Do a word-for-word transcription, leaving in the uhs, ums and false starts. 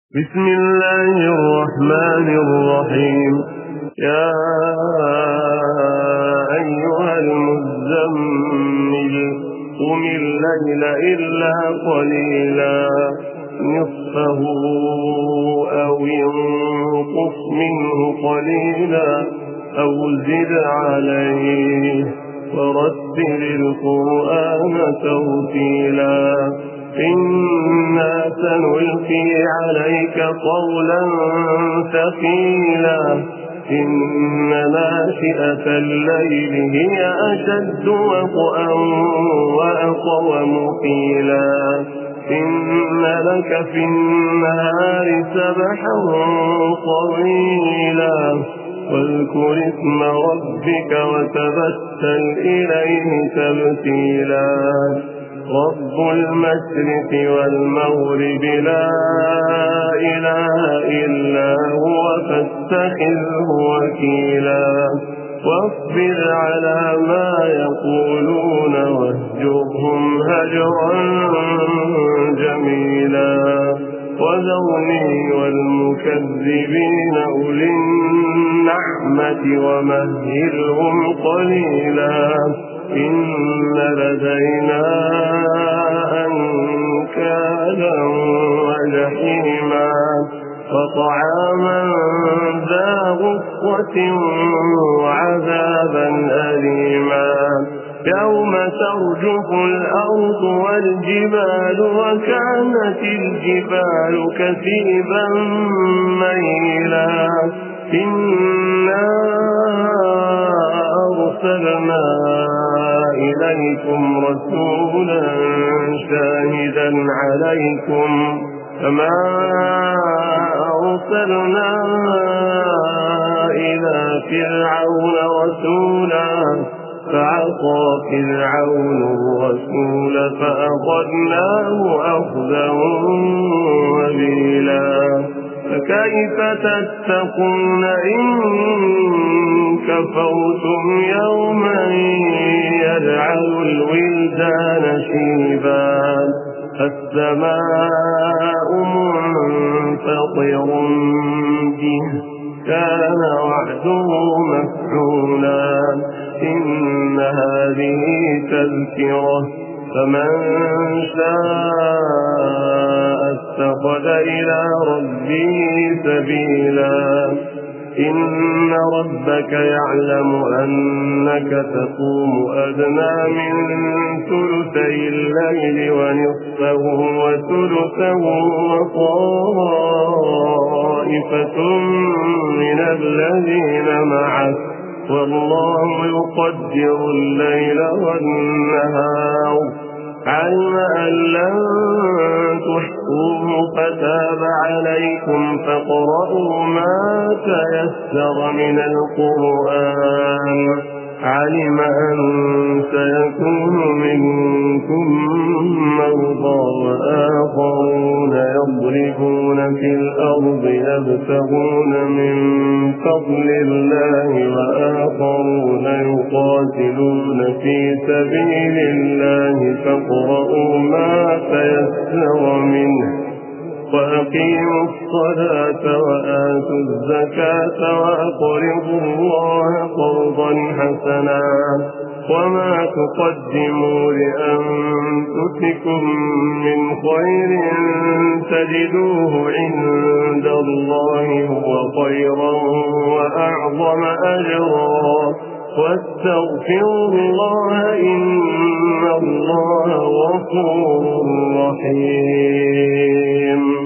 بسم الله الرحمن الرحيم. يا أيها المزمل قم الليل إلا قليلا نصفه أو ينقص منه قليلا أو زد عليه ورتل القرآن ترتيلا إنا سنلقي عليك قولا ثقيلا إن ناشئة الليل هي أشد وطئا وأقوم قيلا إن لك في النهار سبحا طويلا واذكر اسم ربك وتبتل إليه تبتيلا رب المشرق والمغرب لا إله إلا هو فاتخذه وكيلا واصبر على ما يقولون واهجرهم هجرا جميلا وذرني والمكذبين أولي النعمة ومهلهم قليلا إن لدينا أنكالا وجحيما وطعاما ذا غصة وعذابا أليما يوم ترجف الأرض والجبال وكانت الجبال كثيبا مهيلا إنا أرسلنا إليكم رسولا شاهدا عليكم كما أرسلنا إلى فرعون رسولا فعصى فرعون الرسول فأخذناه أخذا وبيلا فكيف تتقون إن كفرتم يوما يجعل الولدان شيبا السماء منفطر به كان وعده مفعولا إن هذه تذكرة فمن شاء اتخذ إلى ربه سبيلا إن ربك يعلم أنك تقوم أدنى من ثلثي الليل ونصفه وثلثه وطائفة من الذين معك والله يقدر الليل والنهار علم أن لن تحصوه فتاب عليكم فاقرؤوا ما تيسر من القرآن علم أن سيكون منكم مرضى وآخرون يضربون في الأرض يبتغون من فضل الله وآخرون يقاتلون في سبيل الله فاقرؤوا ما تيسر منه وأقيموا الصلاة وآتوا الزكاة وأقرضوا الله قرضا حسنا وما تقدموا لأنفسكم من خير تجدوه عند الله هو خيرا وأعظم أجرا واستغفروا الله إن الله غفور رحيم.